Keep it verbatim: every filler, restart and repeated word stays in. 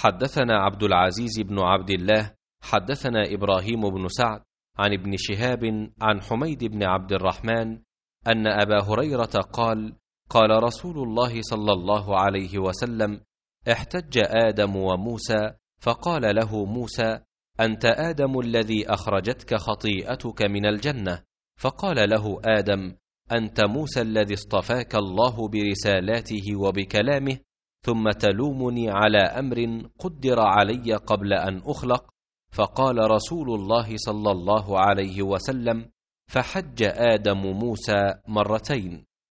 حدثنا عبد العزيز بن عبد الله حدثنا إبراهيم بن سعد عن ابن شهاب عن حميد بن عبد الرحمن أن أبا هريرة قال: قال رسول الله صلى الله عليه وسلم: احتج آدم وموسى، فقال له موسى: أنت آدم الذي أخرجتك خطيئتك من الجنة. فقال له آدم: أنت موسى الذي اصطفاك الله برسالاته وبكلامه، ثم تلومني على أمر قدر علي قبل أن أخلق. فقال رسول الله صلى الله عليه وسلم: فحج آدم موسى مرتين.